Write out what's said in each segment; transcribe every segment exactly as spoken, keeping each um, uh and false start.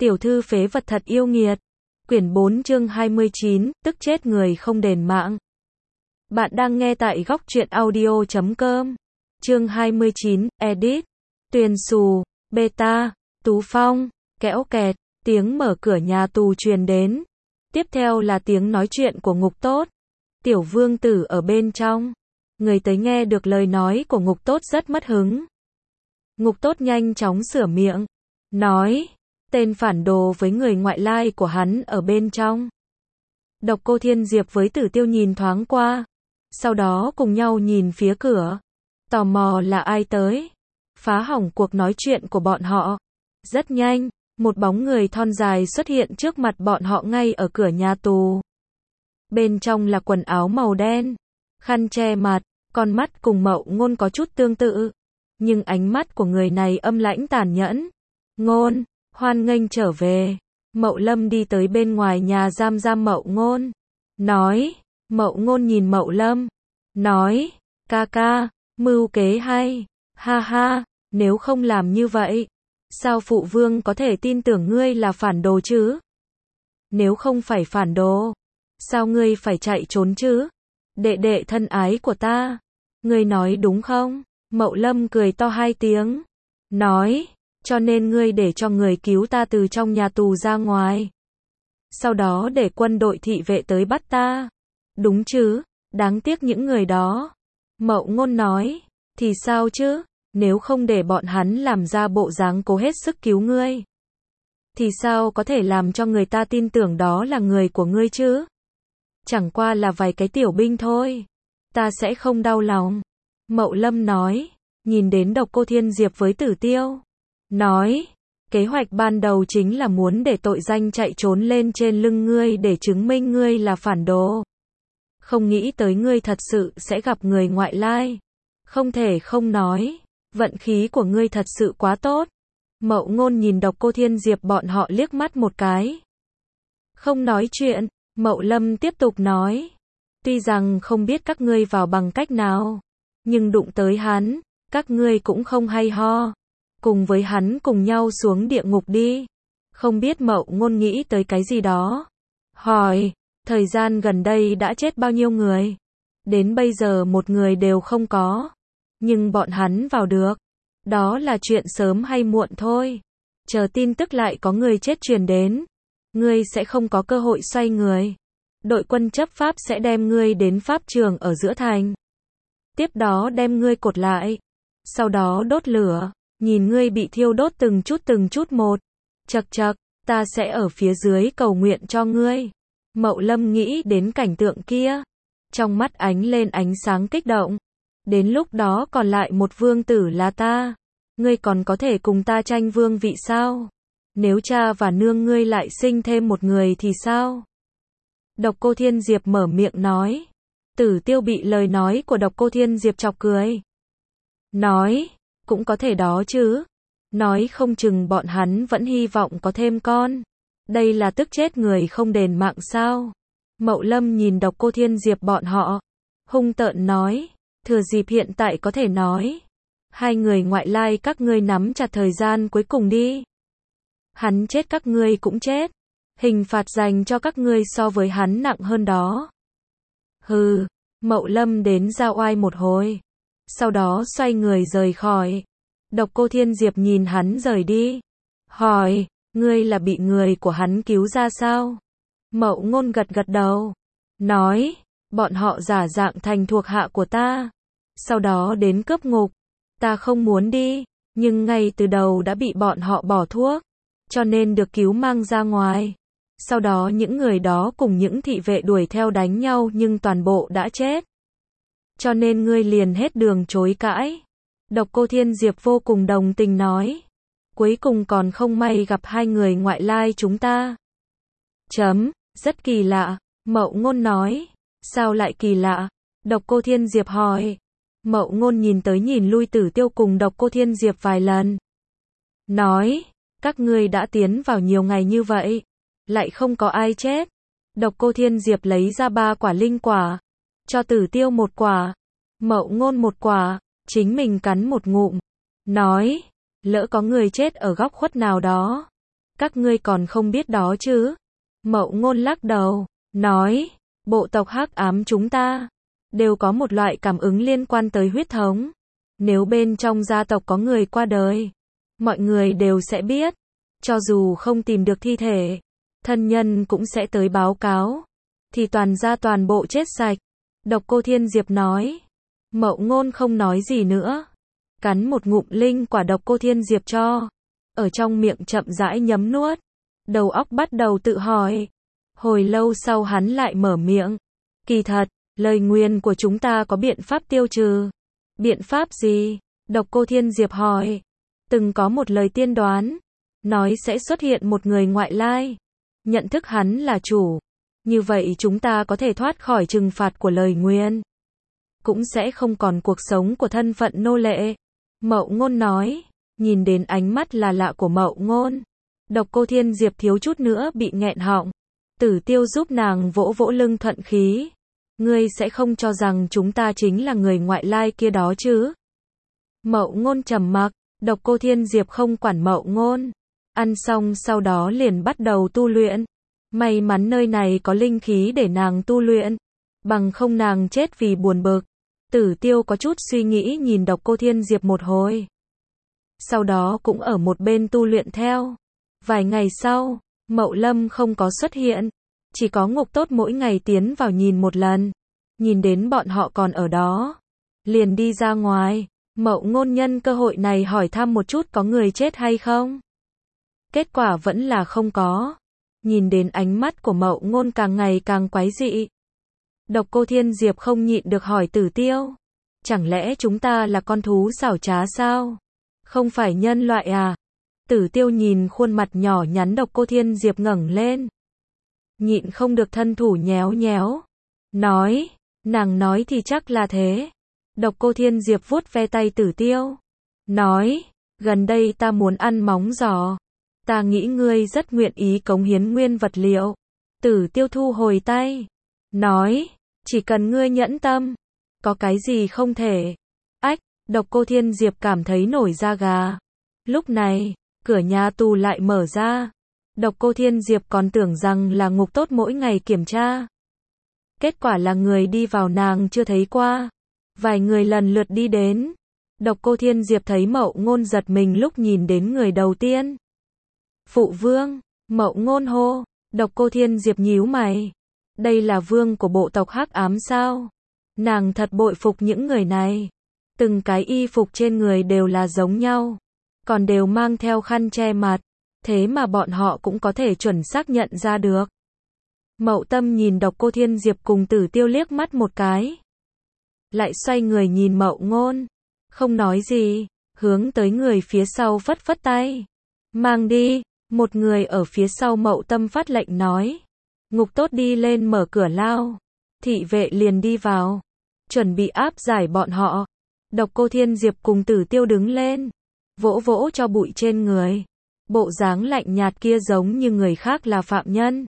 Tiểu thư phế vật thật yêu nghiệt. Quyển bốn chương hai mươi chín, tức chết người không đền mạng. Bạn đang nghe tại góc truyện audio chấm com. Chương hai mươi chín, edit. Tuyền xù, beta, Tú Phong, kéo kẹt, tiếng mở cửa nhà tù truyền đến. Tiếp theo là tiếng nói chuyện của Ngục Tốt. Tiểu vương tử ở bên trong. Người tới nghe được lời nói của Ngục Tốt rất mất hứng. Ngục Tốt nhanh chóng sửa miệng. Nói, tên phản đồ với người ngoại lai của hắn ở bên trong. Độc Cô Thiên Diệp với Tử Tiêu nhìn thoáng qua. Sau đó cùng nhau nhìn phía cửa. Tò mò là ai tới. Phá hỏng cuộc nói chuyện của bọn họ. Rất nhanh, một bóng người thon dài xuất hiện trước mặt bọn họ ngay ở cửa nhà tù. Bên trong là quần áo màu đen, khăn che mặt, con mắt cùng Mậu Ngôn có chút tương tự. Nhưng ánh mắt của người này âm lãnh tàn nhẫn. Ngôn, hoan nghênh trở về. Mậu Lâm đi tới bên ngoài nhà giam giam Mậu Ngôn. Nói, Mậu Ngôn nhìn Mậu Lâm. Nói, ca ca, mưu kế hay. Ha ha, nếu không làm như vậy, sao phụ vương có thể tin tưởng ngươi là phản đồ chứ? Nếu không phải phản đồ, sao ngươi phải chạy trốn chứ? Đệ đệ thân ái của ta, ngươi nói đúng không? Mậu Lâm cười to hai tiếng. Nói, cho nên ngươi để cho người cứu ta từ trong nhà tù ra ngoài. Sau đó để quân đội thị vệ tới bắt ta. Đúng chứ, đáng tiếc những người đó. Mậu Ngôn nói, thì sao chứ, nếu không để bọn hắn làm ra bộ dáng cố hết sức cứu ngươi. Thì sao có thể làm cho người ta tin tưởng đó là người của ngươi chứ? Chẳng qua là vài cái tiểu binh thôi. Ta sẽ không đau lòng. Mậu Lâm nói, nhìn đến Độc Cô Thiên Diệp với Tử Tiêu. Nói, kế hoạch ban đầu chính là muốn để tội danh chạy trốn lên trên lưng ngươi để chứng minh ngươi là phản đồ. Không nghĩ tới ngươi thật sự sẽ gặp người ngoại lai. Không thể không nói, vận khí của ngươi thật sự quá tốt. Mậu Ngôn nhìn Độc Cô Thiên Diệp bọn họ liếc mắt một cái. Không nói chuyện, Mậu Lâm tiếp tục nói. Tuy rằng không biết các ngươi vào bằng cách nào, nhưng đụng tới hắn, các ngươi cũng không hay ho. Cùng với hắn cùng nhau xuống địa ngục đi. Không biết Mậu Ngôn nghĩ tới cái gì đó. Hỏi, thời gian gần đây đã chết bao nhiêu người? Đến bây giờ một người đều không có. Nhưng bọn hắn vào được. Đó là chuyện sớm hay muộn thôi. Chờ tin tức lại có người chết truyền đến. Ngươi sẽ không có cơ hội xoay người. Đội quân chấp pháp sẽ đem ngươi đến pháp trường ở giữa thành. Tiếp đó đem ngươi cột lại. Sau đó đốt lửa. Nhìn ngươi bị thiêu đốt từng chút từng chút một. Chậc chậc, ta sẽ ở phía dưới cầu nguyện cho ngươi. Mậu Lâm nghĩ đến cảnh tượng kia. Trong mắt ánh lên ánh sáng kích động. Đến lúc đó còn lại một vương tử là ta. Ngươi còn có thể cùng ta tranh vương vị sao? Nếu cha và nương ngươi lại sinh thêm một người thì sao? Độc Cô Thiên Diệp mở miệng nói. Tử Tiêu bị lời nói của Độc Cô Thiên Diệp chọc cười. Nói, cũng có thể đó chứ. Nói không chừng bọn hắn vẫn hy vọng có thêm con. Đây là tức chết người không đền mạng sao? Mậu Lâm nhìn Độc Cô Thiên Diệp bọn họ. Hung tợn nói. Thừa dịp hiện tại có thể nói. Hai người ngoại lai các ngươi nắm chặt thời gian cuối cùng đi. Hắn chết các ngươi cũng chết. Hình phạt dành cho các ngươi so với hắn nặng hơn đó. Hừ, Mậu Lâm đến giao oai một hồi. Sau đó xoay người rời khỏi. Độc Cô Thiên Diệp nhìn hắn rời đi. Hỏi, ngươi là bị người của hắn cứu ra sao? Mậu Ngôn gật gật đầu. Nói, bọn họ giả dạng thành thuộc hạ của ta. Sau đó đến cướp ngục. Ta không muốn đi, nhưng ngay từ đầu đã bị bọn họ bỏ thuốc. Cho nên được cứu mang ra ngoài. Sau đó những người đó cùng những thị vệ đuổi theo đánh nhau nhưng toàn bộ đã chết. Cho nên ngươi liền hết đường chối cãi. Độc Cô Thiên Diệp vô cùng đồng tình nói. Cuối cùng còn không may gặp hai người ngoại lai chúng ta. Chấm, rất kỳ lạ. Mậu Ngôn nói. Sao lại kỳ lạ? Độc Cô Thiên Diệp hỏi. Mậu Ngôn nhìn tới nhìn lui Tử Tiêu cùng Độc Cô Thiên Diệp vài lần. Nói, các ngươi đã tiến vào nhiều ngày như vậy. Lại không có ai chết. Độc Cô Thiên Diệp lấy ra ba quả linh quả. Cho Tử Tiêu một quả. Mậu Ngôn một quả. Chính mình cắn một ngụm. Nói, lỡ có người chết ở góc khuất nào đó. Các ngươi còn không biết đó chứ? Mậu Ngôn lắc đầu, nói, bộ tộc hắc ám chúng ta đều có một loại cảm ứng liên quan tới huyết thống. Nếu bên trong gia tộc có người qua đời, mọi người đều sẽ biết. Cho dù không tìm được thi thể, thân nhân cũng sẽ tới báo cáo. Thì toàn gia toàn bộ chết sạch. Độc Cô Thiên Diệp nói. Mậu Ngôn không nói gì nữa. Cắn một ngụm linh quả Độc Cô Thiên Diệp cho. Ở trong miệng chậm rãi nhấm nuốt. Đầu óc bắt đầu tự hỏi. Hồi lâu sau hắn lại mở miệng. Kỳ thật, lời nguyền của chúng ta có biện pháp tiêu trừ. Biện pháp gì? Độc Cô Thiên Diệp hỏi. Từng có một lời tiên đoán. Nói sẽ xuất hiện một người ngoại lai. Nhận thức hắn là chủ. Như vậy chúng ta có thể thoát khỏi trừng phạt của lời nguyền. Cũng sẽ không còn cuộc sống của thân phận nô lệ. Mậu Ngôn nói. Nhìn đến ánh mắt là lạ của Mậu Ngôn. Độc Cô Thiên Diệp thiếu chút nữa bị nghẹn họng. Tử Tiêu giúp nàng vỗ vỗ lưng thuận khí. Ngươi sẽ không cho rằng chúng ta chính là người ngoại lai kia đó chứ? Mậu Ngôn trầm mặc. Độc Cô Thiên Diệp không quản Mậu Ngôn. Ăn xong sau đó liền bắt đầu tu luyện. May mắn nơi này có linh khí để nàng tu luyện. Bằng không nàng chết vì buồn bực. Tử Tiêu có chút suy nghĩ nhìn Độc Cô Thiên Diệp một hồi. Sau đó cũng ở một bên tu luyện theo. Vài ngày sau, Mậu Lâm không có xuất hiện. Chỉ có Ngục Tốt mỗi ngày tiến vào nhìn một lần. Nhìn đến bọn họ còn ở đó. Liền đi ra ngoài. Mậu Ngôn nhân cơ hội này hỏi thăm một chút có người chết hay không. Kết quả vẫn là không có. Nhìn đến ánh mắt của Mậu Ngôn càng ngày càng quái dị. Độc Cô Thiên Diệp không nhịn được hỏi Tử Tiêu. Chẳng lẽ chúng ta là con thú xảo trá sao? Không phải nhân loại à? Tử Tiêu nhìn khuôn mặt nhỏ nhắn Độc Cô Thiên Diệp ngẩng lên. Nhịn không được thân thủ nhéo nhéo. Nói, nàng nói thì chắc là thế. Độc Cô Thiên Diệp vuốt ve tay Tử Tiêu. Nói, gần đây ta muốn ăn móng giò. Ta nghĩ ngươi rất nguyện ý cống hiến nguyên vật liệu. Tử Tiêu thu hồi tay. Nói, chỉ cần ngươi nhẫn tâm. Có cái gì không thể. Ách, Độc Cô Thiên Diệp cảm thấy nổi da gà. Lúc này, cửa nhà tù lại mở ra. Độc Cô Thiên Diệp còn tưởng rằng là Ngục Tốt mỗi ngày kiểm tra. Kết quả là người đi vào nàng chưa thấy qua. Vài người lần lượt đi đến. Độc Cô Thiên Diệp thấy Mậu Ngôn giật mình lúc nhìn đến người đầu tiên. Phụ vương, Mậu Ngôn hô. Độc Cô Thiên Diệp nhíu mày. Đây là vương của bộ tộc hắc ám sao? Nàng thật bội phục những người này. Từng cái y phục trên người đều là giống nhau. Còn đều mang theo khăn che mặt. Thế mà bọn họ cũng có thể chuẩn xác nhận ra được. Mậu Tâm nhìn Độc Cô Thiên Diệp cùng Tử Tiêu liếc mắt một cái. Lại xoay người nhìn Mậu Ngôn. Không nói gì. Hướng tới người phía sau phất phất tay. Mang đi. Một người ở phía sau Mậu Tâm phát lệnh nói. Ngục Tốt đi lên mở cửa lao. Thị vệ liền đi vào. Chuẩn bị áp giải bọn họ. Độc Cô Thiên Diệp cùng Tử Tiêu đứng lên. Vỗ vỗ cho bụi trên người. Bộ dáng lạnh nhạt kia giống như người khác là phạm nhân.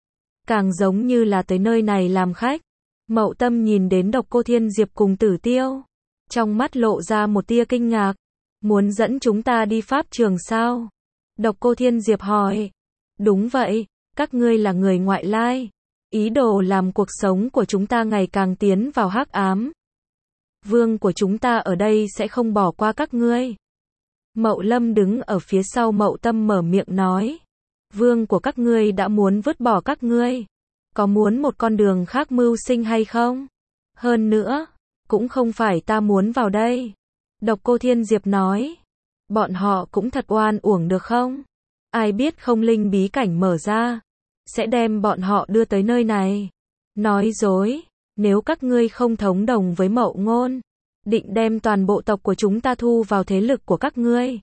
Càng giống như là tới nơi này làm khách. Mậu Tâm nhìn đến Độc Cô Thiên Diệp cùng Tử Tiêu. Trong mắt lộ ra một tia kinh ngạc. Muốn dẫn chúng ta đi pháp trường sao? Độc Cô Thiên Diệp hỏi. Đúng vậy, các ngươi là người ngoại lai. Ý đồ làm cuộc sống của chúng ta ngày càng tiến vào hắc ám. Vương của chúng ta ở đây sẽ không bỏ qua các ngươi. Mậu Lâm đứng ở phía sau Mậu Tâm mở miệng nói. Vương của các ngươi đã muốn vứt bỏ các ngươi. Có muốn một con đường khác mưu sinh hay không? Hơn nữa, cũng không phải ta muốn vào đây. Độc Cô Thiên Diệp nói. Bọn họ cũng thật oan uổng được không? Ai biết không linh bí cảnh mở ra. Sẽ đem bọn họ đưa tới nơi này. Nói dối. Nếu các ngươi không thống đồng với Mậu Ngôn. Định đem toàn bộ tộc của chúng ta thu vào thế lực của các ngươi.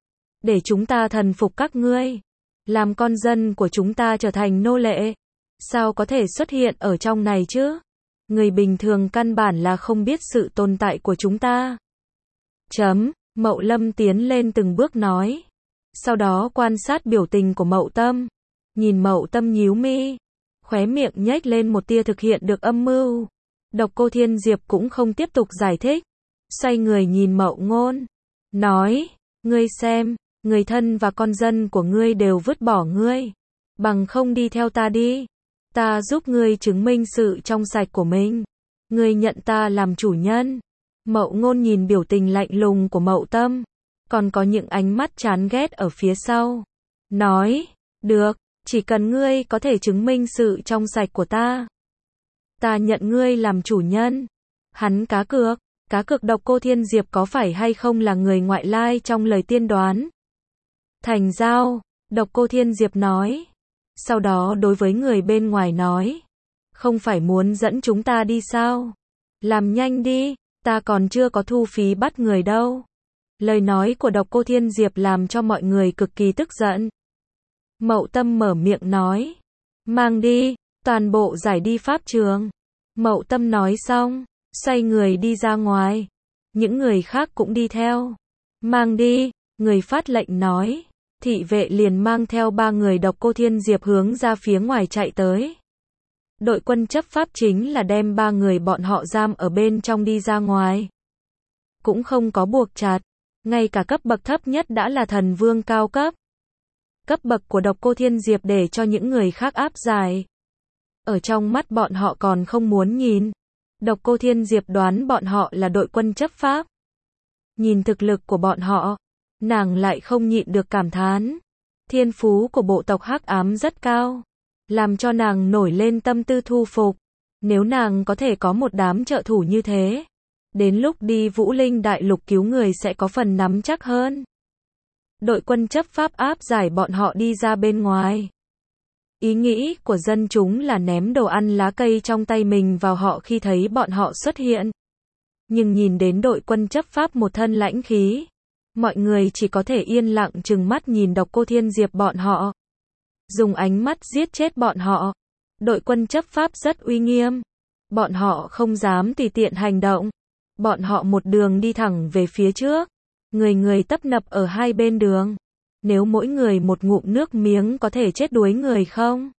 Để chúng ta thần phục các ngươi. Làm con dân của chúng ta trở thành nô lệ. Sao có thể xuất hiện ở trong này chứ? Người bình thường căn bản là không biết sự tồn tại của chúng ta. Chấm, Mậu Lâm tiến lên từng bước nói. Sau đó quan sát biểu tình của Mậu Tâm. Nhìn Mậu Tâm nhíu mi. Khóe miệng nhếch lên một tia thực hiện được âm mưu. Độc Cô Thiên Diệp cũng không tiếp tục giải thích. Xoay người nhìn Mậu Ngôn. Nói, ngươi xem, người thân và con dân của ngươi đều vứt bỏ ngươi. Bằng không đi theo ta đi. Ta giúp ngươi chứng minh sự trong sạch của mình. Ngươi nhận ta làm chủ nhân. Mậu Ngôn nhìn biểu tình lạnh lùng của Mậu Tâm, còn có những ánh mắt chán ghét ở phía sau. Nói, được, chỉ cần ngươi có thể chứng minh sự trong sạch của ta. Ta nhận ngươi làm chủ nhân. Hắn cá cược, cá cược Độc Cô Thiên Diệp có phải hay không là người ngoại lai trong lời tiên đoán. Thành giao, Độc Cô Thiên Diệp nói. Sau đó đối với người bên ngoài nói. Không phải muốn dẫn chúng ta đi sao? Làm nhanh đi, ta còn chưa có thu phí bắt người đâu. Lời nói của Độc Cô Thiên Diệp làm cho mọi người cực kỳ tức giận. Mậu Tâm mở miệng nói. Mang đi, toàn bộ giải đi pháp trường. Mậu Tâm nói xong, xoay người đi ra ngoài. Những người khác cũng đi theo. Mang đi, người phát lệnh nói. Thị vệ liền mang theo ba người Độc Cô Thiên Diệp hướng ra phía ngoài chạy tới. Đội quân chấp pháp chính là đem ba người bọn họ giam ở bên trong đi ra ngoài. Cũng không có buộc chặt. Ngay cả cấp bậc thấp nhất đã là thần vương cao cấp. Cấp bậc của Độc Cô Thiên Diệp để cho những người khác áp giải. Ở trong mắt bọn họ còn không muốn nhìn. Độc Cô Thiên Diệp đoán bọn họ là đội quân chấp pháp. Nhìn thực lực của bọn họ, nàng lại không nhịn được cảm thán. Thiên phú của bộ tộc Hắc Ám rất cao, làm cho nàng nổi lên tâm tư thu phục. Nếu nàng có thể có một đám trợ thủ như thế, đến lúc đi Vũ Linh Đại Lục cứu người sẽ có phần nắm chắc hơn. Đội quân chấp pháp áp giải bọn họ đi ra bên ngoài. Ý nghĩ của dân chúng là ném đồ ăn lá cây trong tay mình vào họ khi thấy bọn họ xuất hiện. Nhưng nhìn đến đội quân chấp pháp một thân lãnh khí, mọi người chỉ có thể yên lặng trừng mắt nhìn Độc Cô Thiên Diệp bọn họ. Dùng ánh mắt giết chết bọn họ. Đội quân chấp pháp rất uy nghiêm. Bọn họ không dám tùy tiện hành động. Bọn họ một đường đi thẳng về phía trước. Người người tấp nập ở hai bên đường. Nếu mỗi người một ngụm nước miếng có thể chết đuối người không?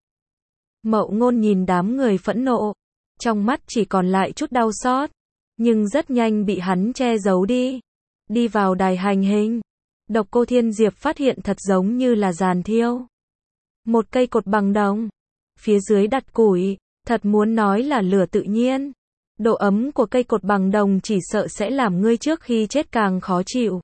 Mậu Ngôn nhìn đám người phẫn nộ. Trong mắt chỉ còn lại chút đau xót. Nhưng rất nhanh bị hắn che giấu đi. Đi vào đài hành hình. Độc Cô Thiên Diệp phát hiện thật giống như là giàn thiêu. Một cây cột bằng đồng. Phía dưới đặt củi. Thật muốn nói là lửa tự nhiên. Độ ấm của cây cột bằng đồng chỉ sợ sẽ làm ngươi trước khi chết càng khó chịu.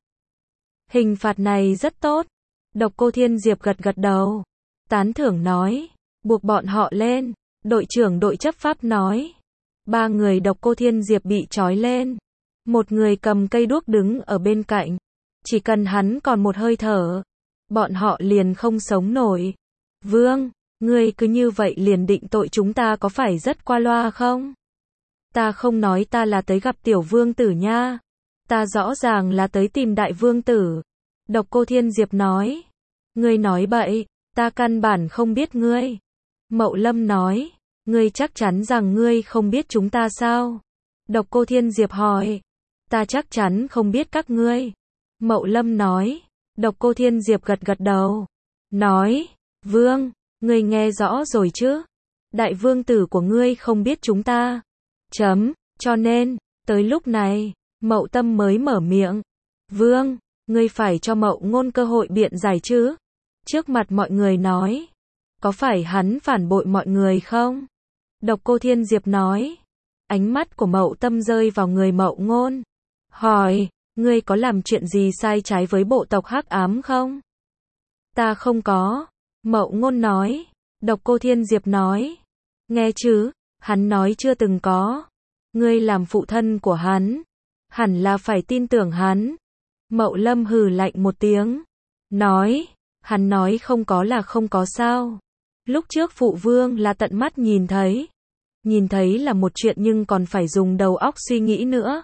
Hình phạt này rất tốt. Độc Cô Thiên Diệp gật gật đầu. Tán thưởng nói. Buộc bọn họ lên. Đội trưởng đội chấp pháp nói. Ba người Độc Cô Thiên Diệp bị trói lên. Một người cầm cây đuốc đứng ở bên cạnh. Chỉ cần hắn còn một hơi thở, bọn họ liền không sống nổi. Vương, ngươi cứ như vậy liền định tội chúng ta có phải rất qua loa không? Ta không nói ta là tới gặp tiểu vương tử nha. Ta rõ ràng là tới tìm đại vương tử. Độc Cô Thiên Diệp nói. Ngươi nói bậy, ta căn bản không biết ngươi. Mậu Lâm nói. Ngươi chắc chắn rằng ngươi không biết chúng ta sao? Độc Cô Thiên Diệp hỏi. Ta chắc chắn không biết các ngươi. Mậu Lâm nói. Độc Cô Thiên Diệp gật gật đầu. Nói. Vương, ngươi nghe rõ rồi chứ? Đại vương tử của ngươi không biết chúng ta. Chấm, cho nên, tới lúc này, Mậu Tâm mới mở miệng. Vương, ngươi phải cho Mậu Ngôn cơ hội biện giải chứ? Trước mặt mọi người nói. Có phải hắn phản bội mọi người không? Độc Cô Thiên Diệp nói. Ánh mắt của Mậu Tâm rơi vào người Mậu Ngôn. Hỏi, ngươi có làm chuyện gì sai trái với bộ tộc Hắc Ám không? Ta không có. Mậu Ngôn nói. Độc Cô Thiên Diệp nói. Nghe chứ, hắn nói chưa từng có. Ngươi làm phụ thân của hắn. Hẳn là phải tin tưởng hắn. Mậu Lâm hừ lạnh một tiếng. Nói, hắn nói không có là không có sao. Lúc trước phụ vương là tận mắt nhìn thấy. Nhìn thấy là một chuyện nhưng còn phải dùng đầu óc suy nghĩ nữa.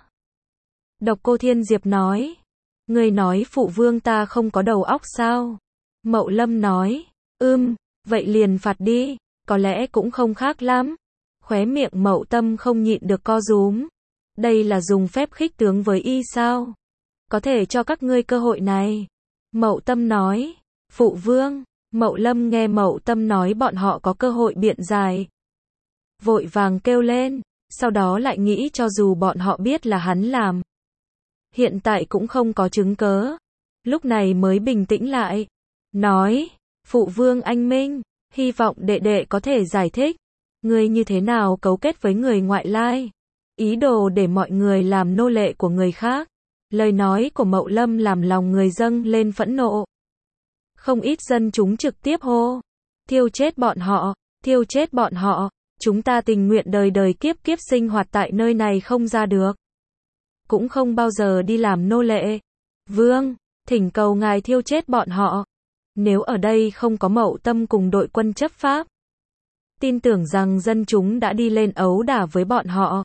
Độc Cô Thiên Diệp nói. Ngươi nói phụ vương ta không có đầu óc sao? Mậu Lâm nói. Ưm, vậy liền phạt đi, có lẽ cũng không khác lắm. Khóe miệng Mậu Tâm không nhịn được co rúm. Đây là dùng phép khích tướng với y sao? Có thể cho các ngươi cơ hội này. Mậu Tâm nói. Phụ vương. Mậu Lâm nghe Mậu Tâm nói bọn họ có cơ hội biện giải. Vội vàng kêu lên. Sau đó lại nghĩ cho dù bọn họ biết là hắn làm. Hiện tại cũng không có chứng cớ. lúc này mới bình tĩnh lại. Nói, phụ vương anh minh, hy vọng đệ đệ có thể giải thích. Ngươi như thế nào cấu kết với người ngoại lai? Ý đồ để mọi người làm nô lệ của người khác. Lời nói của Mậu Lâm làm lòng người dâng lên phẫn nộ. Không ít dân chúng trực tiếp hô. Thiêu chết bọn họ, thiêu chết bọn họ. Chúng ta tình nguyện đời đời kiếp kiếp sinh hoạt tại nơi này không ra được. Cũng không bao giờ đi làm nô lệ. Vương, thỉnh cầu ngài thiêu chết bọn họ. Nếu ở đây không có Mậu Tâm cùng đội quân chấp pháp, tin tưởng rằng dân chúng đã đi lên ấu đả với bọn họ.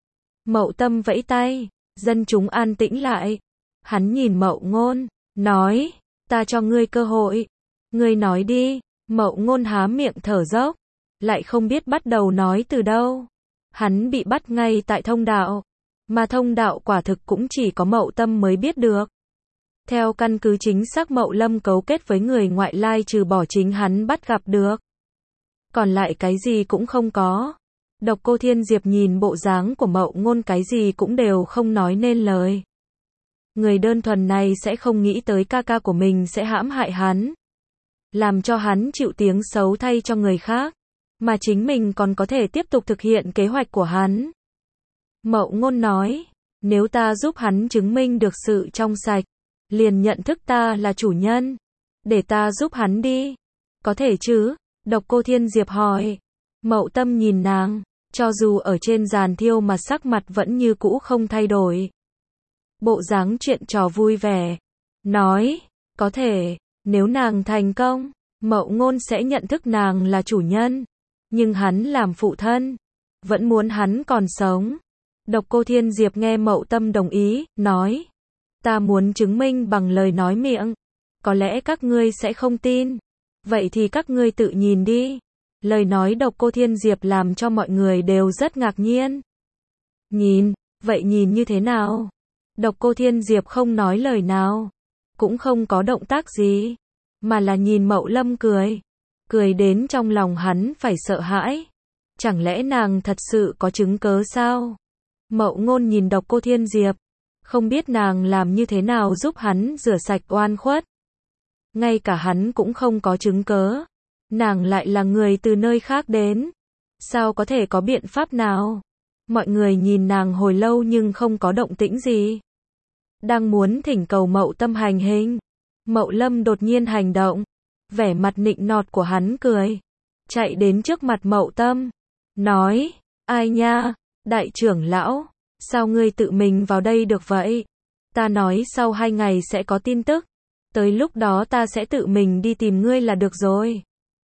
Mậu Tâm vẫy tay, dân chúng an tĩnh lại. Hắn nhìn Mậu Ngôn, nói, ta cho ngươi cơ hội. Ngươi nói đi. Mậu Ngôn há miệng thở dốc, lại không biết bắt đầu nói từ đâu. Hắn bị bắt ngay tại thông đạo, mà thông đạo quả thực cũng chỉ có Mậu Tâm mới biết được. Theo căn cứ chính xác Mậu Lâm cấu kết với người ngoại lai trừ bỏ chính hắn bắt gặp được. Còn lại cái gì cũng không có. Độc Cô Thiên Diệp nhìn bộ dáng của Mậu Ngôn cái gì cũng đều không nói nên lời. Người đơn thuần này sẽ không nghĩ tới ca ca của mình sẽ hãm hại hắn. Làm cho hắn chịu tiếng xấu thay cho người khác. Mà chính mình còn có thể tiếp tục thực hiện kế hoạch của hắn. Mậu Ngôn nói, nếu ta giúp hắn chứng minh được sự trong sạch, liền nhận thức ta là chủ nhân. Để ta giúp hắn đi. Có thể chứ? Độc Cô Thiên Diệp hỏi. Mậu Tâm nhìn nàng, cho dù ở trên giàn thiêu mà sắc mặt vẫn như cũ không thay đổi. Bộ dáng chuyện trò vui vẻ. Nói, có thể, nếu nàng thành công, Mậu Ngôn sẽ nhận thức nàng là chủ nhân. Nhưng hắn làm phụ thân, vẫn muốn hắn còn sống. Độc Cô Thiên Diệp nghe Mậu Tâm đồng ý, nói, ta muốn chứng minh bằng lời nói miệng. Có lẽ các ngươi sẽ không tin. Vậy thì các ngươi tự nhìn đi. Lời nói Độc Cô Thiên Diệp làm cho mọi người đều rất ngạc nhiên. Nhìn, vậy nhìn như thế nào? Độc Cô Thiên Diệp không nói lời nào, cũng không có động tác gì, mà là nhìn Mậu Lâm cười. Cười đến trong lòng hắn phải sợ hãi. Chẳng lẽ nàng thật sự có chứng cớ sao? Mậu Ngôn nhìn Độc Cô Thiên Diệp, không biết nàng làm như thế nào giúp hắn rửa sạch oan khuất. Ngay cả hắn cũng không có chứng cớ. Nàng lại là người từ nơi khác đến. Sao có thể có biện pháp nào? Mọi người nhìn nàng hồi lâu nhưng không có động tĩnh gì. Đang muốn thỉnh cầu Mậu Tâm hành hình. Mậu Lâm đột nhiên hành động. Vẻ mặt nịnh nọt của hắn cười. Chạy đến trước mặt Mậu Tâm. Nói, ai nha, đại trưởng lão, sao ngươi tự mình vào đây được vậy? Ta nói sau hai ngày sẽ có tin tức. Tới lúc đó ta sẽ tự mình đi tìm ngươi là được rồi.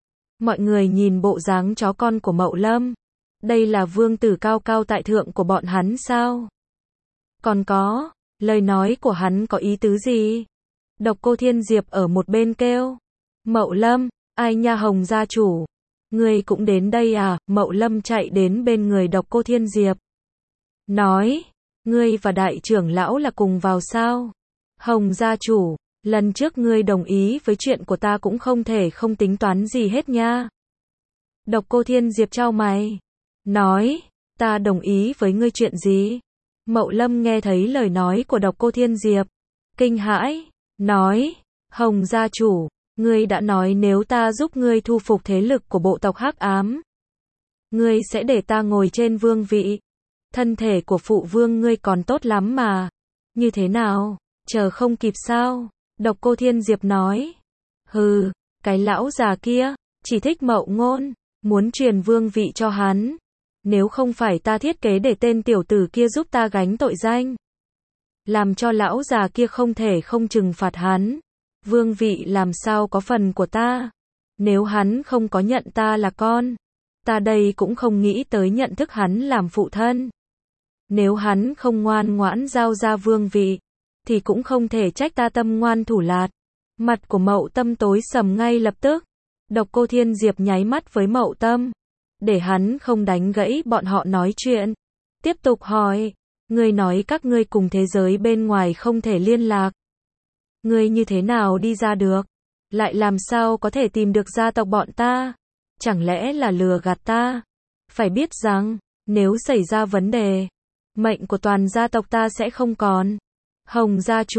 Mọi người nhìn bộ dáng chó con của Mậu Lâm. Đây là vương tử cao cao tại thượng của bọn hắn sao? Còn có, lời nói của hắn có ý tứ gì? Độc Cô Thiên Diệp ở một bên kêu. Mậu Lâm, ai nha Hồng gia chủ. Ngươi cũng đến đây à? Mậu Lâm chạy đến bên người Độc Cô Thiên Diệp. Nói, ngươi và đại trưởng lão là cùng vào sao? Hồng gia chủ, lần trước ngươi đồng ý với chuyện của ta cũng không thể không tính toán gì hết nha. Độc Cô Thiên Diệp chau mày. Nói, ta đồng ý với ngươi chuyện gì? Mậu Lâm nghe thấy lời nói của Độc Cô Thiên Diệp. Kinh hãi, nói, Hồng gia chủ, ngươi đã nói nếu ta giúp ngươi thu phục thế lực của bộ tộc Hắc Ám, ngươi sẽ để ta ngồi trên vương vị. Thân thể của phụ vương ngươi còn tốt lắm mà. Như thế nào? Chờ không kịp sao? Độc Cô Thiên Diệp nói. Hừ, cái lão già kia, chỉ thích Mậu Ngôn, muốn truyền vương vị cho hắn. Nếu không phải ta thiết kế để tên tiểu tử kia giúp ta gánh tội danh, làm cho lão già kia không thể không trừng phạt hắn, vương vị làm sao có phần của ta. Nếu hắn không có nhận ta là con, ta đây cũng không nghĩ tới nhận thức hắn làm phụ thân. Nếu hắn không ngoan ngoãn giao ra vương vị, thì cũng không thể trách ta tâm ngoan thủ lạt. Mặt của Mậu Tâm tối sầm ngay lập tức. Độc Cô Thiên Diệp nháy mắt với Mậu Tâm, để hắn không đánh gãy bọn họ nói chuyện. Tiếp tục hỏi, ngươi nói các ngươi cùng thế giới bên ngoài không thể liên lạc. Ngươi như thế nào đi ra được? Lại làm sao có thể tìm được gia tộc bọn ta? Chẳng lẽ là lừa gạt ta? Phải biết rằng, nếu xảy ra vấn đề, mệnh của toàn gia tộc ta sẽ không còn. Hồng gia chủ,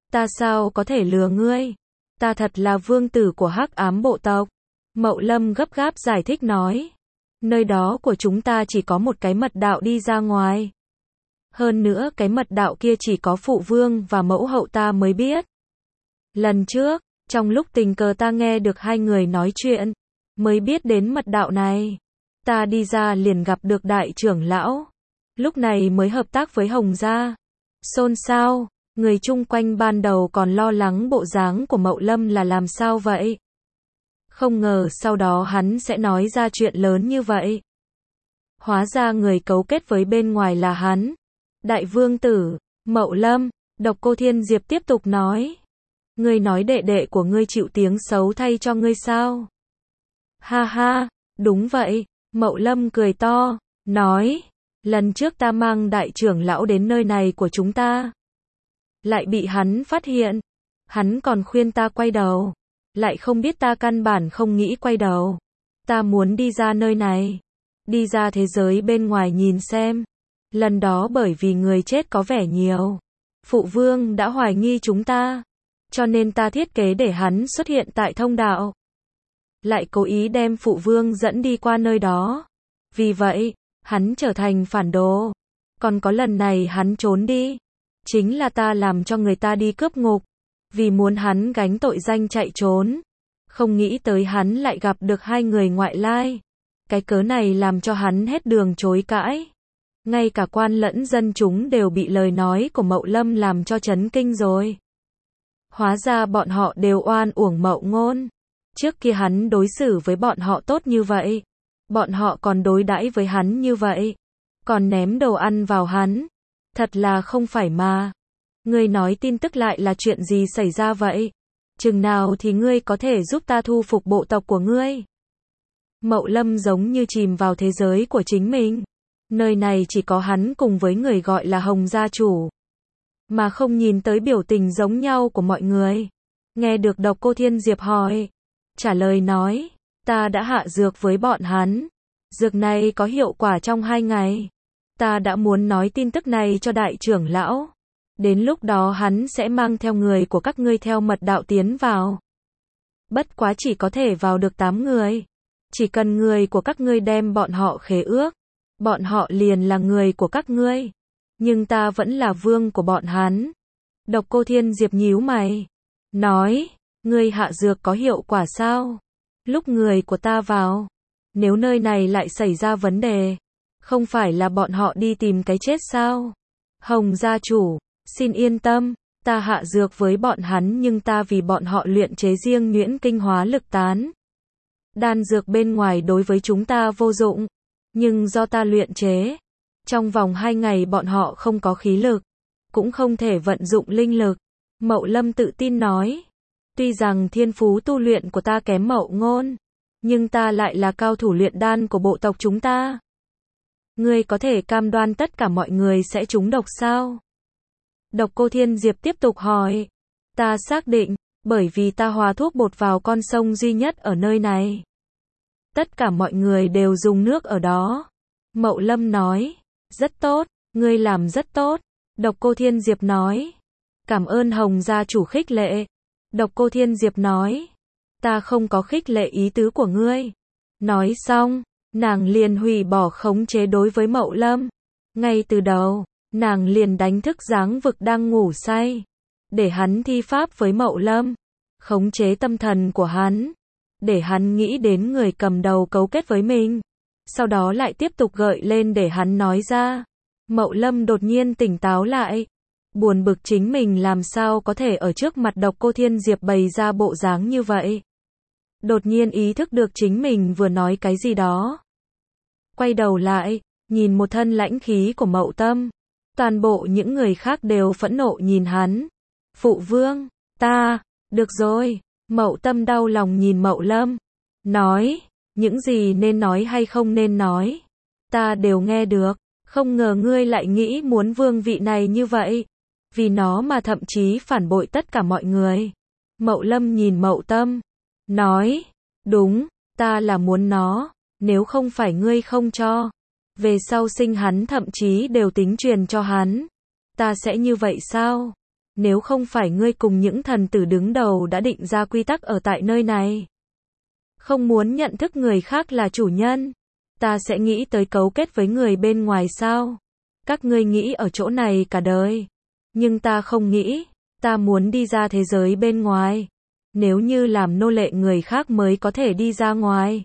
Ta sao có thể lừa ngươi? Ta thật là vương tử của hắc ám bộ tộc. Mậu Lâm gấp gáp giải thích nói. Nơi đó của chúng ta chỉ có một cái mật đạo đi ra ngoài. Hơn nữa cái mật đạo kia chỉ có phụ vương và mẫu hậu ta mới biết. Lần trước, trong lúc tình cờ ta nghe được hai người nói chuyện, mới biết đến mật đạo này. Ta đi ra liền gặp được đại trưởng lão. Lúc này mới hợp tác với Hồng gia. Xôn xao, người chung quanh ban đầu còn lo lắng bộ dáng của Mậu Lâm là làm sao vậy. Không ngờ sau đó hắn sẽ nói ra chuyện lớn như vậy. Hóa ra người cấu kết với bên ngoài là hắn. Đại vương tử, Mậu Lâm, Độc Cô Thiên Diệp tiếp tục nói. Ngươi nói đệ đệ của ngươi chịu tiếng xấu thay cho ngươi sao? Ha ha, đúng vậy, Mậu Lâm cười to, nói. Lần trước ta mang đại trưởng lão đến nơi này của chúng ta. Lại bị hắn phát hiện. Hắn còn khuyên ta quay đầu. Lại không biết ta căn bản không nghĩ quay đầu. Ta muốn đi ra nơi này. Đi ra thế giới bên ngoài nhìn xem. Lần đó bởi vì người chết có vẻ nhiều. Phụ vương đã hoài nghi chúng ta. Cho nên ta thiết kế để hắn xuất hiện tại thông đạo. Lại cố ý đem phụ vương dẫn đi qua nơi đó. Vì vậy, hắn trở thành phản đồ. Còn có lần này hắn trốn đi. Chính là ta làm cho người ta đi cướp ngục. Vì muốn hắn gánh tội danh chạy trốn. Không nghĩ tới hắn lại gặp được hai người ngoại lai. Cái cớ này làm cho hắn hết đường chối cãi. Ngay cả quan lẫn dân chúng đều bị lời nói của Mậu Lâm làm cho chấn kinh rồi. Hóa ra bọn họ đều oan uổng Mậu Ngôn. Trước kia hắn đối xử với bọn họ tốt như vậy. Bọn họ còn đối đãi với hắn như vậy. Còn ném đồ ăn vào hắn. Thật là không phải mà. Ngươi nói tin tức lại là chuyện gì xảy ra vậy? Chừng nào thì ngươi có thể giúp ta thu phục bộ tộc của ngươi? Mậu Lâm giống như chìm vào thế giới của chính mình. Nơi này chỉ có hắn cùng với người gọi là Hồng gia chủ. Mà không nhìn tới biểu tình giống nhau của mọi người. Nghe được Độc Cô Thiên Diệp hỏi. Trả lời nói. Ta đã hạ dược với bọn hắn. Dược này có hiệu quả trong hai ngày. Ta đã muốn nói tin tức này cho đại trưởng lão. Đến lúc đó hắn sẽ mang theo người của các ngươi theo mật đạo tiến vào. Bất quá chỉ có thể vào được tám người. Chỉ cần người của các ngươi đem bọn họ khế ước. Bọn họ liền là người của các ngươi. Nhưng ta vẫn là vương của bọn hắn. Độc Cô Thiên Diệp nhíu mày. Nói, ngươi hạ dược có hiệu quả sao? Lúc người của ta vào. Nếu nơi này lại xảy ra vấn đề. Không phải là bọn họ đi tìm cái chết sao? Hồng gia chủ, xin yên tâm. Ta hạ dược với bọn hắn nhưng ta vì bọn họ luyện chế riêng nhuyễn kinh hóa lực tán. Đan dược bên ngoài đối với chúng ta vô dụng. Nhưng do ta luyện chế. Trong vòng hai ngày bọn họ không có khí lực. Cũng không thể vận dụng linh lực. Mậu Lâm tự tin nói. Tuy rằng thiên phú tu luyện của ta kém Mậu Ngôn. Nhưng ta lại là cao thủ luyện đan của bộ tộc chúng ta. Ngươi có thể cam đoan tất cả mọi người sẽ trúng độc sao? Độc Cô Thiên Diệp tiếp tục hỏi. Ta xác định, bởi vì ta hòa thuốc bột vào con sông duy nhất ở nơi này. Tất cả mọi người đều dùng nước ở đó. Mậu Lâm nói. Rất tốt, ngươi làm rất tốt. Độc Cô Thiên Diệp nói. Cảm ơn Hồng gia chủ khích lệ. Độc Cô Thiên Diệp nói. Ta không có khích lệ ý tứ của ngươi. Nói xong, nàng liền hủy bỏ khống chế đối với Mậu Lâm. Ngay từ đầu, nàng liền đánh thức Giáng Vực đang ngủ say. Để hắn thi pháp với Mậu Lâm. Khống chế tâm thần của hắn. Để hắn nghĩ đến người cầm đầu cấu kết với mình. Sau đó lại tiếp tục gợi lên để hắn nói ra. Mậu Lâm đột nhiên tỉnh táo lại. Buồn bực chính mình làm sao có thể ở trước mặt Độc Cô Thiên Diệp bày ra bộ dáng như vậy. Đột nhiên ý thức được chính mình vừa nói cái gì đó. Quay đầu lại, nhìn một thân lãnh khí của Mậu Tâm. Toàn bộ những người khác đều phẫn nộ nhìn hắn. Phụ vương, ta, được rồi. Mậu Tâm đau lòng nhìn Mậu Lâm. Nói, những gì nên nói hay không nên nói. Ta đều nghe được. Không ngờ ngươi lại nghĩ muốn vương vị này như vậy. Vì nó mà thậm chí phản bội tất cả mọi người. Mậu Lâm nhìn Mậu Tâm. Nói, đúng, ta là muốn nó. Nếu không phải ngươi không cho. Về sau sinh hắn thậm chí đều tính truyền cho hắn. Ta sẽ như vậy sao? Nếu không phải ngươi cùng những thần tử đứng đầu đã định ra quy tắc ở tại nơi này, không muốn nhận thức người khác là chủ nhân, ta sẽ nghĩ tới cấu kết với người bên ngoài sao? Các ngươi nghĩ ở chỗ này cả đời, nhưng ta không nghĩ, ta muốn đi ra thế giới bên ngoài. Nếu như làm nô lệ người khác mới có thể đi ra ngoài,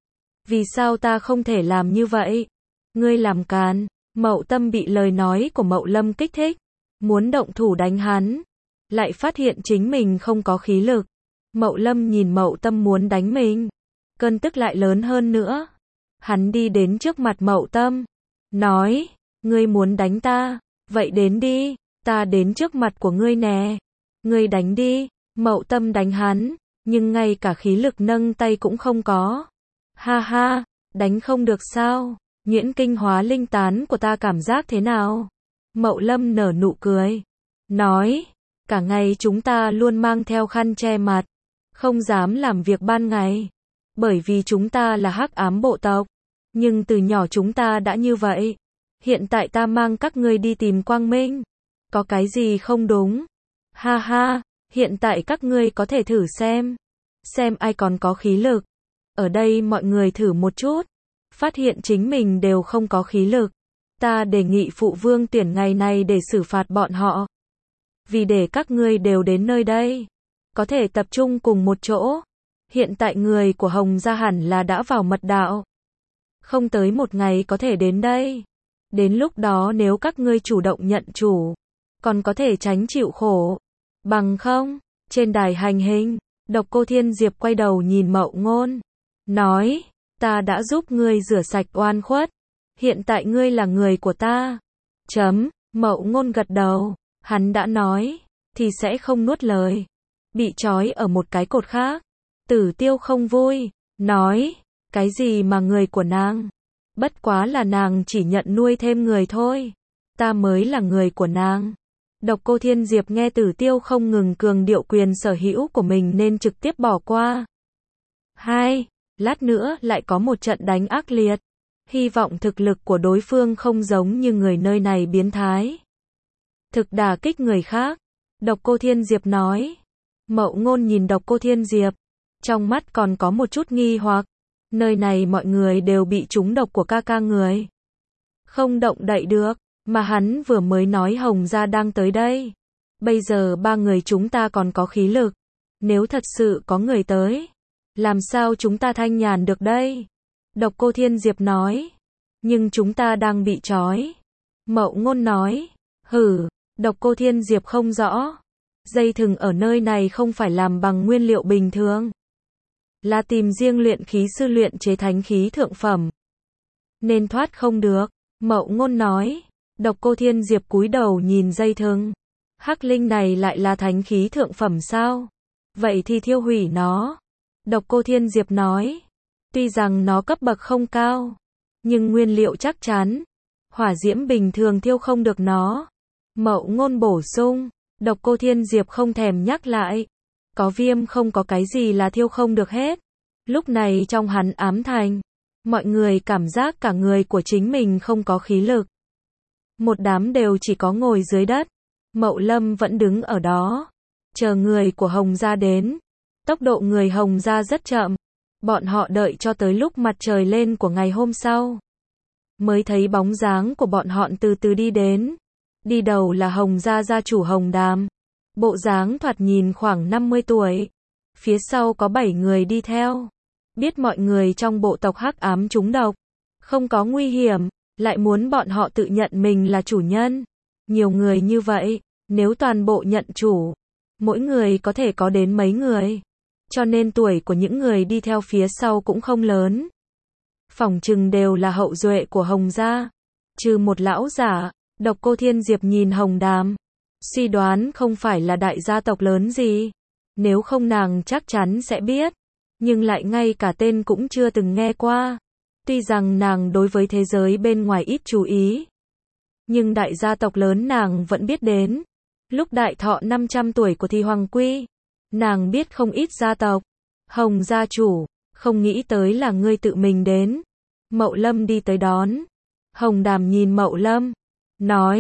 vì sao ta không thể làm như vậy? Ngươi làm càn. Mậu Tâm bị lời nói của Mậu Lâm kích thích, muốn động thủ đánh hắn, lại phát hiện chính mình không có khí lực. Mậu Lâm nhìn Mậu Tâm muốn đánh mình, cơn tức lại lớn hơn nữa. Hắn đi đến trước mặt Mậu Tâm, nói, ngươi muốn đánh ta, vậy đến đi, ta đến trước mặt của ngươi nè, ngươi đánh đi. Mậu Tâm đánh hắn, nhưng ngay cả khí lực nâng tay cũng không có. Ha ha, đánh không được sao? Nhuyễn kinh hóa linh tán của ta cảm giác thế nào? Mậu Lâm nở nụ cười, nói, cả ngày chúng ta luôn mang theo khăn che mặt, không dám làm việc ban ngày, bởi vì chúng ta là hắc ám bộ tộc, nhưng từ nhỏ chúng ta đã như vậy. Hiện tại ta mang các ngươi đi tìm quang minh, có cái gì không đúng? Ha ha, hiện tại các ngươi có thể thử xem, xem ai còn có khí lực. Ở đây mọi người thử một chút, phát hiện chính mình đều không có khí lực. Ta đề nghị phụ vương tuyển ngày này để xử phạt bọn họ. Vì để các ngươi đều đến nơi đây, có thể tập trung cùng một chỗ. Hiện tại người của Hồng gia hẳn là đã vào mật đạo, không tới một ngày có thể đến đây. Đến lúc đó nếu các ngươi chủ động nhận chủ, còn có thể tránh chịu khổ. Bằng không, trên đài hành hình, Độc Cô Thiên Diệp quay đầu nhìn Mậu Ngôn, nói, ta đã giúp ngươi rửa sạch oan khuất, hiện tại ngươi là người của ta. Chấm, Mậu Ngôn gật đầu, hắn đã nói, thì sẽ không nuốt lời. Bị trói ở một cái cột khác, Tử Tiêu không vui, nói, cái gì mà người của nàng? Bất quá là nàng chỉ nhận nuôi thêm người thôi, ta mới là người của nàng. Độc Cô Thiên Diệp nghe Tử Tiêu không ngừng cường điệu quyền sở hữu của mình nên trực tiếp bỏ qua. Hai, lát nữa lại có một trận đánh ác liệt. Hy vọng thực lực của đối phương không giống như người nơi này biến thái, thực đả kích người khác. Độc Cô Thiên Diệp nói. Mậu Ngôn nhìn Độc Cô Thiên Diệp, trong mắt còn có một chút nghi hoặc. Nơi này mọi người đều bị trúng độc của ca ca người, không động đậy được. Mà hắn vừa mới nói Hồng gia đang tới đây. Bây giờ ba người chúng ta còn có khí lực. Nếu thật sự có người tới, làm sao chúng ta thanh nhàn được đây? Độc Cô Thiên Diệp nói. Nhưng chúng ta đang bị trói. Mậu Ngôn nói. Hử, Độc Cô Thiên Diệp không rõ. Dây thừng ở nơi này không phải làm bằng nguyên liệu bình thường, là tìm riêng luyện khí sư luyện chế thánh khí thượng phẩm, nên thoát không được. Mậu Ngôn nói. Độc Cô Thiên Diệp cúi đầu nhìn dây thừng. Hắc linh này lại là thánh khí thượng phẩm sao? Vậy thì thiêu hủy nó. Độc Cô Thiên Diệp nói. Tuy rằng nó cấp bậc không cao, nhưng nguyên liệu chắc chắn. Hỏa diễm bình thường thiêu không được nó. Mậu Ngôn bổ sung. Độc Cô Thiên Diệp không thèm nhắc lại. Có viêm không có cái gì là thiêu không được hết. Lúc này trong hắn ám thành, mọi người cảm giác cả người của chính mình không có khí lực. Một đám đều chỉ có ngồi dưới đất. Mậu Lâm vẫn đứng ở đó, chờ người của Hồng gia đến. Tốc độ người Hồng gia rất chậm. Bọn họ đợi cho tới lúc mặt trời lên của ngày hôm sau, mới thấy bóng dáng của bọn họ từ từ đi đến. Đi đầu là Hồng gia gia chủ Hồng Đàm. Bộ dáng thoạt nhìn khoảng năm mươi tuổi. Phía sau có bảy người đi theo. Biết mọi người trong bộ tộc hắc ám trúng độc, không có nguy hiểm, lại muốn bọn họ tự nhận mình là chủ nhân. Nhiều người như vậy, nếu toàn bộ nhận chủ, mỗi người có thể có đến mấy người. Cho nên tuổi của những người đi theo phía sau cũng không lớn. Phỏng chừng đều là hậu duệ của Hồng gia, trừ một lão giả. Độc Cô Thiên Diệp nhìn Hồng Đàm, suy đoán không phải là đại gia tộc lớn gì. Nếu không nàng chắc chắn sẽ biết, nhưng lại ngay cả tên cũng chưa từng nghe qua. Tuy rằng nàng đối với thế giới bên ngoài ít chú ý, nhưng đại gia tộc lớn nàng vẫn biết đến. Lúc đại thọ năm trăm tuổi của Thi Hoàng Quy, nàng biết không ít gia tộc. Hồng gia chủ, không nghĩ tới là ngươi tự mình đến. Mậu Lâm đi tới đón. Hồng Đàm nhìn Mậu Lâm, nói,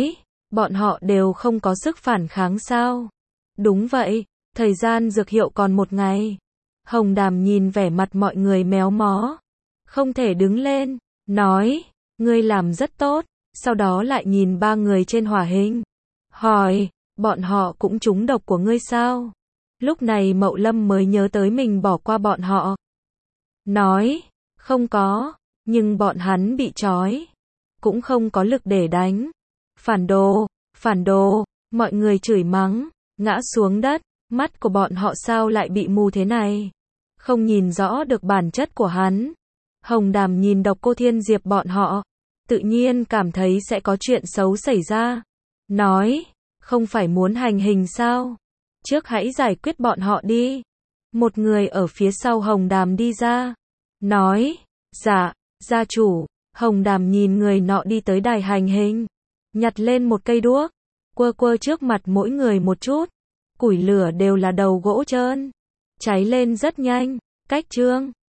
Bọn họ đều không có sức phản kháng sao? Đúng vậy, thời gian dược hiệu còn một ngày. Hồng Đàm nhìn vẻ mặt mọi người méo mó. Không thể đứng lên, nói, ngươi làm rất tốt, sau đó lại nhìn ba người trên hỏa hình. Hỏi, bọn họ cũng trúng độc của ngươi sao? Lúc này Mậu Lâm mới nhớ tới mình bỏ qua bọn họ. Nói, không có, nhưng bọn hắn bị trói. Cũng không có lực để đánh. Phản đồ, phản đồ, mọi người chửi mắng, ngã xuống đất, mắt của bọn họ sao lại bị mù thế này? Không nhìn rõ được bản chất của hắn. Hồng Đàm nhìn Độc Cô Thiên Diệp bọn họ, tự nhiên cảm thấy sẽ có chuyện xấu xảy ra. Nói, không phải muốn hành hình sao? Trước hãy giải quyết bọn họ đi. Một người ở phía sau Hồng Đàm đi ra. Nói, dạ, gia chủ. Hồng Đàm nhìn người nọ đi tới đài hành hình. Nhặt lên một cây đuốc. Quơ quơ trước mặt mỗi người một chút. Củi lửa đều là đầu gỗ trơn. Cháy lên rất nhanh. Cách trương.